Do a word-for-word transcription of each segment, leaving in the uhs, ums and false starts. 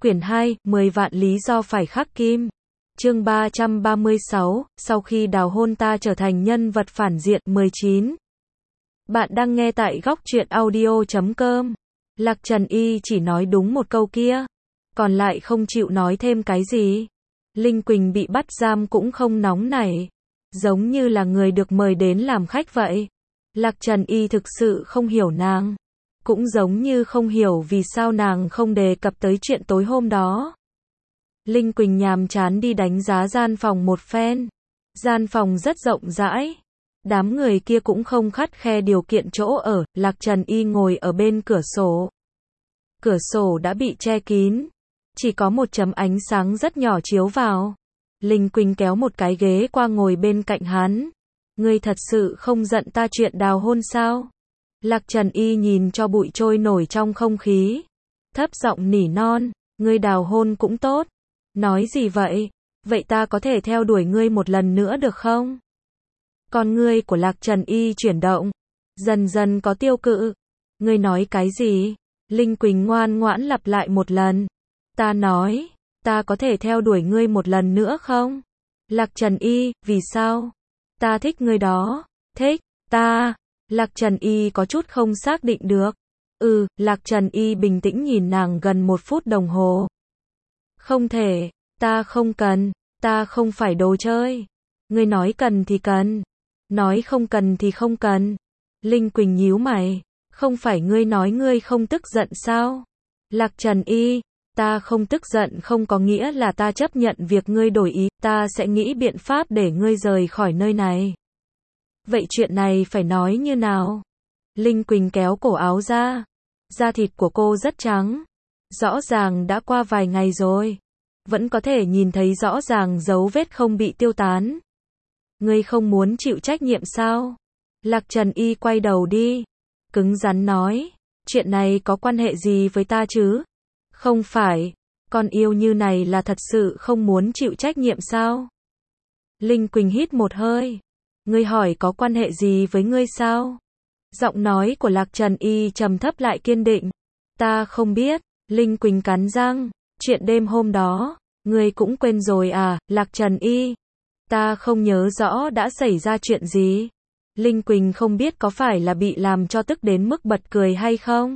Quyển hai, mười vạn lý do phải khắc kim. Chương ba trăm ba mươi sáu, sau khi đào hôn ta trở thành nhân vật phản diện. mười chín. Bạn đang nghe tại góc truyện audio chấm com. Lạc Trần Y chỉ nói đúng một câu kia, còn lại không chịu nói thêm cái gì. Linh Quỳnh bị bắt giam cũng không nóng nảy, giống như là người được mời đến làm khách vậy. Lạc Trần Y thực sự không hiểu nàng, cũng giống như không hiểu vì sao nàng không đề cập tới chuyện tối hôm đó. Linh Quỳnh nhàm chán đi đánh giá gian phòng một phen. Gian phòng rất rộng rãi, đám người kia cũng không khắt khe điều kiện chỗ ở. Lạc Trần Y ngồi ở bên cửa sổ. Cửa sổ đã bị che kín, chỉ có một chấm ánh sáng rất nhỏ chiếu vào. Linh Quỳnh kéo một cái ghế qua ngồi bên cạnh hắn. Ngươi thật sự không giận ta chuyện đào hôn sao? Lạc Trần Y nhìn cho bụi trôi nổi trong không khí, thấp giọng nỉ non. Ngươi đào hôn cũng tốt. Nói gì vậy? Vậy ta có thể theo đuổi ngươi một lần nữa được không? Con ngươi của Lạc Trần Y chuyển động, dần dần có tiêu cự. Ngươi nói cái gì? Linh Quỳnh ngoan ngoãn lặp lại một lần. Ta nói, ta có thể theo đuổi ngươi một lần nữa không? Lạc Trần Y, vì sao? Ta thích ngươi đó. Thích, ta. Lạc Trần Y có chút không xác định được. Ừ, Lạc Trần Y bình tĩnh nhìn nàng gần một phút đồng hồ. Không thể, ta không cần, ta không phải đồ chơi. Ngươi nói cần thì cần, nói không cần thì không cần. Linh Quỳnh nhíu mày, không phải ngươi nói ngươi không tức giận sao? Lạc Trần Y, ta không tức giận không có nghĩa là ta chấp nhận việc ngươi đổi ý, ta sẽ nghĩ biện pháp để ngươi rời khỏi nơi này. Vậy chuyện này phải nói như nào? Linh Quỳnh kéo cổ áo ra, da thịt của cô rất trắng, rõ ràng đã qua vài ngày rồi, vẫn có thể nhìn thấy rõ ràng dấu vết không bị tiêu tán. Ngươi không muốn chịu trách nhiệm sao? Lạc Trần Y quay đầu đi, cứng rắn nói, chuyện này có quan hệ gì với ta chứ? Không phải, con yêu như này là thật sự không muốn chịu trách nhiệm sao? Linh Quỳnh hít một hơi, ngươi hỏi có quan hệ gì với ngươi sao? Giọng nói của Lạc Trần Y trầm thấp lại kiên định. Ta không biết. Linh Quỳnh cắn răng, chuyện đêm hôm đó, ngươi cũng quên rồi à? Lạc Trần Y, ta không nhớ rõ đã xảy ra chuyện gì. Linh Quỳnh không biết có phải là bị làm cho tức đến mức bật cười hay không.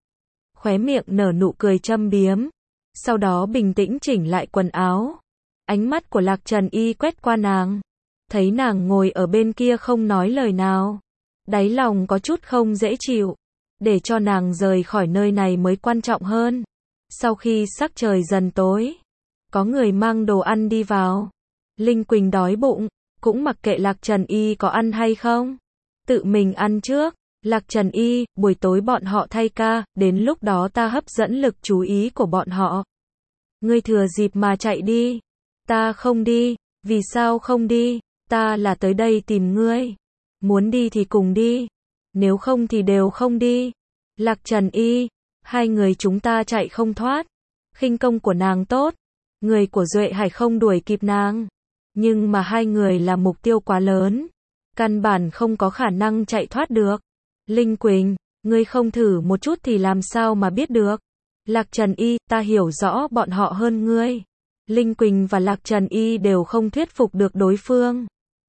Khóe miệng nở nụ cười châm biếm, sau đó bình tĩnh chỉnh lại quần áo. Ánh mắt của Lạc Trần Y quét qua nàng, thấy nàng ngồi ở bên kia không nói lời nào, đáy lòng có chút không dễ chịu. Để cho nàng rời khỏi nơi này mới quan trọng hơn. Sau khi sắc trời dần tối, có người mang đồ ăn đi vào. Linh Quỳnh đói bụng, cũng mặc kệ Lạc Trần Y có ăn hay không, tự mình ăn trước. Lạc Trần Y, buổi tối bọn họ thay ca, đến lúc đó ta hấp dẫn lực chú ý của bọn họ. Ngươi thừa dịp mà chạy đi. Ta không đi. Vì sao không đi? Ta là tới đây tìm ngươi. Muốn đi thì cùng đi, nếu không thì đều không đi. Lạc Trần Y, hai người chúng ta chạy không thoát. Khinh công của nàng tốt, người của Duệ Hải không đuổi kịp nàng, nhưng mà hai người là mục tiêu quá lớn, căn bản không có khả năng chạy thoát được. Linh Quỳnh, ngươi không thử một chút thì làm sao mà biết được? Lạc Trần Y, ta hiểu rõ bọn họ hơn ngươi. Linh Quỳnh và Lạc Trần Y đều không thuyết phục được đối phương.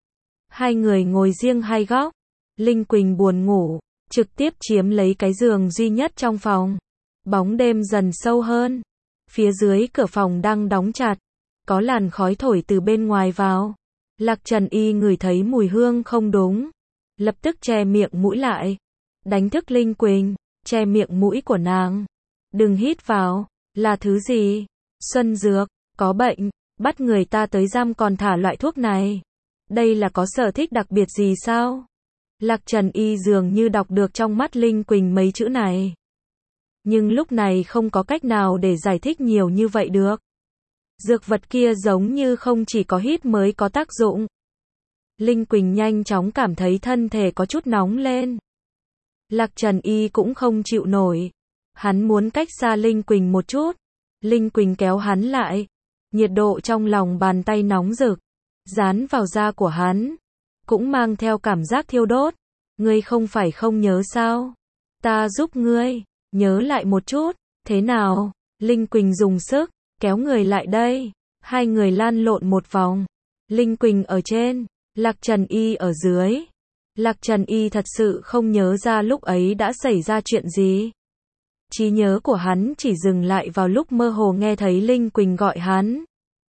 Hai người ngồi riêng hai góc. Linh Quỳnh buồn ngủ, trực tiếp chiếm lấy cái giường duy nhất trong phòng. Bóng đêm dần sâu hơn. Phía dưới cửa phòng đang đóng chặt, có làn khói thổi từ bên ngoài vào. Lạc Trần Y ngửi thấy mùi hương không đúng, lập tức che miệng mũi lại, đánh thức Linh Quỳnh, che miệng mũi của nàng. Đừng hít vào. Là thứ gì? Xuân dược, có bệnh, bắt người ta tới giam còn thả loại thuốc này. Đây là có sở thích đặc biệt gì sao? Lạc Trần Y dường như đọc được trong mắt Linh Quỳnh mấy chữ này. Nhưng lúc này không có cách nào để giải thích nhiều như vậy được. Dược vật kia giống như không chỉ có hít mới có tác dụng. Linh Quỳnh nhanh chóng cảm thấy thân thể có chút nóng lên. Lạc Trần Y cũng không chịu nổi. Hắn muốn cách xa Linh Quỳnh một chút. Linh Quỳnh kéo hắn lại. Nhiệt độ trong lòng bàn tay nóng rực, dán vào da của hắn, cũng mang theo cảm giác thiêu đốt. Ngươi không phải không nhớ sao? Ta giúp ngươi, nhớ lại một chút. Thế nào? Linh Quỳnh dùng sức, kéo người lại đây. Hai người lan lộn một vòng. Linh Quỳnh ở trên, Lạc Trần Y ở dưới. Lạc Trần Y thật sự không nhớ ra lúc ấy đã xảy ra chuyện gì. Trí nhớ của hắn chỉ dừng lại vào lúc mơ hồ nghe thấy Linh Quỳnh gọi hắn.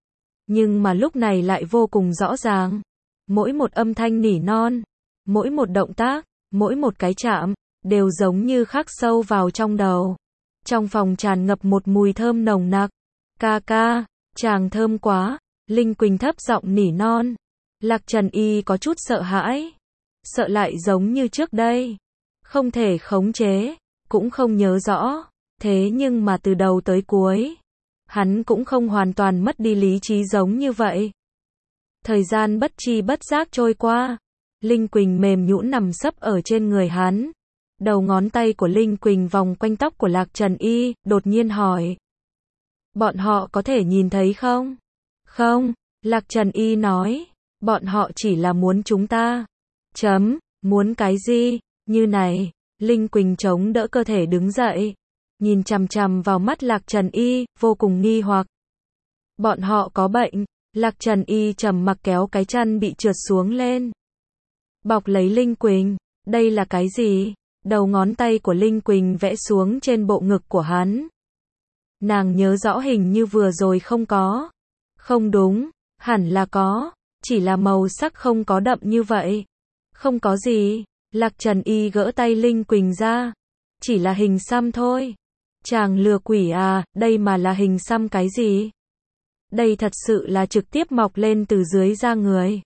Nhưng mà lúc này lại vô cùng rõ ràng. Mỗi một âm thanh nỉ non, mỗi một động tác, mỗi một cái chạm, đều giống như khắc sâu vào trong đầu. Trong phòng tràn ngập một mùi thơm nồng nặc. Ca ca, chàng thơm quá. Linh Quỳnh thấp giọng nỉ non. Lạc Trần Y có chút sợ hãi. Sợ lại giống như trước đây. Không thể khống chế, cũng không nhớ rõ. Thế nhưng mà từ đầu tới cuối, hắn cũng không hoàn toàn mất đi lý trí giống như vậy. Thời gian bất tri bất giác trôi qua. Linh Quỳnh mềm nhũn nằm sấp ở trên người hắn. Đầu ngón tay của Linh Quỳnh vòng quanh tóc của Lạc Trần Y, đột nhiên hỏi. Bọn họ có thể nhìn thấy không? Không, Lạc Trần Y nói. Bọn họ chỉ là muốn chúng ta. Chấm, muốn cái gì? Như này, Linh Quỳnh chống đỡ cơ thể đứng dậy. Nhìn chằm chằm vào mắt Lạc Trần Y, vô cùng nghi hoặc. Bọn họ có bệnh. Lạc Trần Y trầm mặc kéo cái chăn bị trượt xuống lên. Bọc lấy Linh Quỳnh. Đây là cái gì? Đầu ngón tay của Linh Quỳnh vẽ xuống trên bộ ngực của hắn. Nàng nhớ rõ hình như vừa rồi không có. Không đúng, hẳn là có. Chỉ là màu sắc không có đậm như vậy. Không có gì. Lạc Trần Y gỡ tay Linh Quỳnh ra. Chỉ là hình xăm thôi. Chàng lừa quỷ à, đây mà là hình xăm cái gì? Đây thật sự là trực tiếp mọc lên từ dưới da người.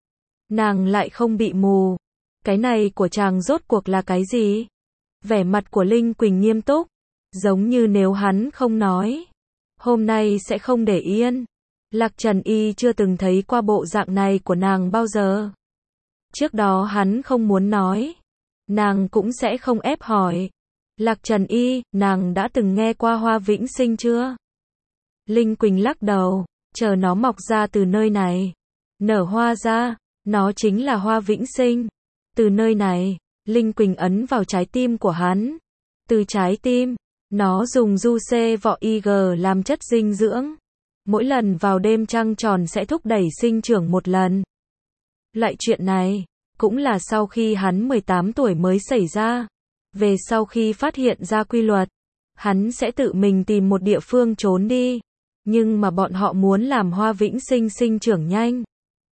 Nàng lại không bị mù. Cái này của chàng rốt cuộc là cái gì? Vẻ mặt của Linh Quỳnh nghiêm túc. Giống như nếu hắn không nói, hôm nay sẽ không để yên. Lạc Trần Y chưa từng thấy qua bộ dạng này của nàng bao giờ. Trước đó hắn không muốn nói. Nàng cũng sẽ không ép hỏi. Lạc Trần Y, nàng đã từng nghe qua hoa vĩnh sinh chưa? Linh Quỳnh lắc đầu, chờ nó mọc ra từ nơi này. Nở hoa ra, nó chính là hoa vĩnh sinh. Từ nơi này, Linh Quỳnh ấn vào trái tim của hắn. Từ trái tim, nó dùng du xê vọ i giê làm chất dinh dưỡng. Mỗi lần vào đêm trăng tròn sẽ thúc đẩy sinh trưởng một lần. Loại chuyện này, cũng là sau khi hắn mười tám tuổi mới xảy ra. Về sau khi phát hiện ra quy luật, hắn sẽ tự mình tìm một địa phương trốn đi. Nhưng mà bọn họ muốn làm hoa vĩnh sinh sinh trưởng nhanh.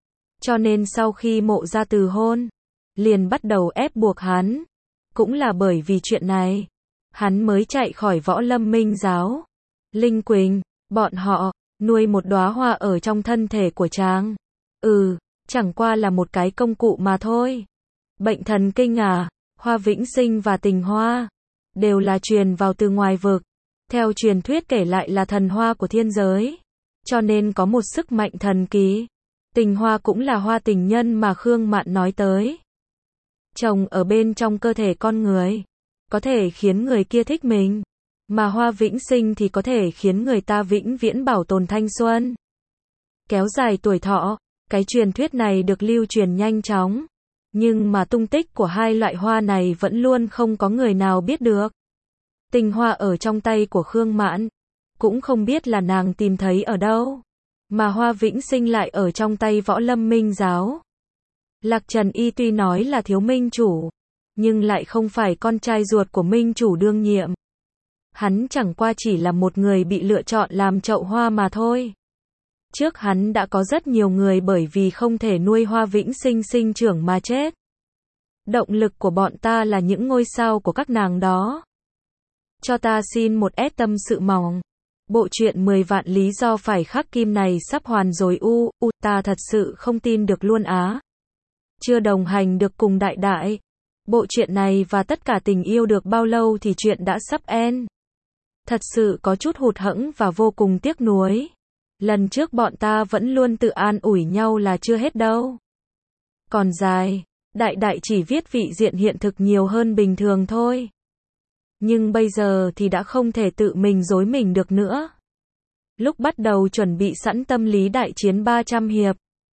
Cho nên sau khi Mộ Gia từ hôn, liền bắt đầu ép buộc hắn. Cũng là bởi vì chuyện này, hắn mới chạy khỏi Võ Lâm Minh giáo. Linh Quỳnh, bọn họ nuôi một đóa hoa ở trong thân thể của chàng. Ừ, chẳng qua là một cái công cụ mà thôi. Bệnh thần kinh à, hoa vĩnh sinh và tình hoa đều là truyền vào từ ngoài vực. Theo truyền thuyết kể lại là thần hoa của thiên giới, cho nên có một sức mạnh thần kỳ. Tình hoa cũng là hoa tình nhân mà Khương Mạn nói tới. Trồng ở bên trong cơ thể con người, có thể khiến người kia thích mình. Mà hoa vĩnh sinh thì có thể khiến người ta vĩnh viễn bảo tồn thanh xuân, kéo dài tuổi thọ. Cái truyền thuyết này được lưu truyền nhanh chóng. Nhưng mà tung tích của hai loại hoa này vẫn luôn không có người nào biết được. Tình hoa ở trong tay của Khương Mạn, cũng không biết là nàng tìm thấy ở đâu. Mà hoa vĩnh sinh lại ở trong tay Võ Lâm Minh giáo. Lạc Trần Y tuy nói là thiếu minh chủ, nhưng lại không phải con trai ruột của minh chủ đương nhiệm. Hắn chẳng qua chỉ là một người bị lựa chọn làm chậu hoa mà thôi. Trước hắn đã có rất nhiều người bởi vì không thể nuôi hoa vĩnh sinh sinh trưởng mà chết. Động lực của bọn ta là những ngôi sao của các nàng đó. Cho ta xin một ét tâm sự mỏng. Bộ truyện mười vạn lý do phải khắc kim này sắp hoàn rồi u, u, ta thật sự không tin được luôn á. Chưa đồng hành được cùng đại đại. Bộ truyện này và tất cả tình yêu được bao lâu thì chuyện đã sắp end. Thật sự có chút hụt hẫng và vô cùng tiếc nuối. Lần trước bọn ta vẫn luôn tự an ủi nhau là chưa hết đâu. Còn dài, đại đại chỉ viết vị diện hiện thực nhiều hơn bình thường thôi. Nhưng bây giờ thì đã không thể tự mình dối mình được nữa. Lúc bắt đầu chuẩn bị sẵn tâm lý đại chiến ba trăm hiệp.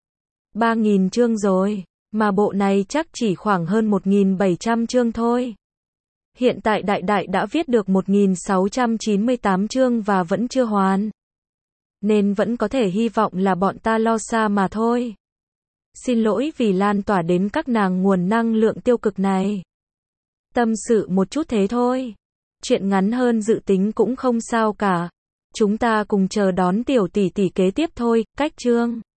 ba nghìn chương rồi, mà bộ này chắc chỉ khoảng hơn một nghìn bảy trăm chương thôi. Hiện tại đại đại đã viết được một nghìn sáu trăm chín mươi tám chương và vẫn chưa hoàn. Nên vẫn có thể hy vọng là bọn ta lo xa mà thôi. Xin lỗi vì lan tỏa đến các nàng nguồn năng lượng tiêu cực này. Tâm sự một chút thế thôi. Chuyện ngắn hơn dự tính cũng không sao cả. Chúng ta cùng chờ đón tiểu tỷ tỷ kế tiếp thôi, cách chương.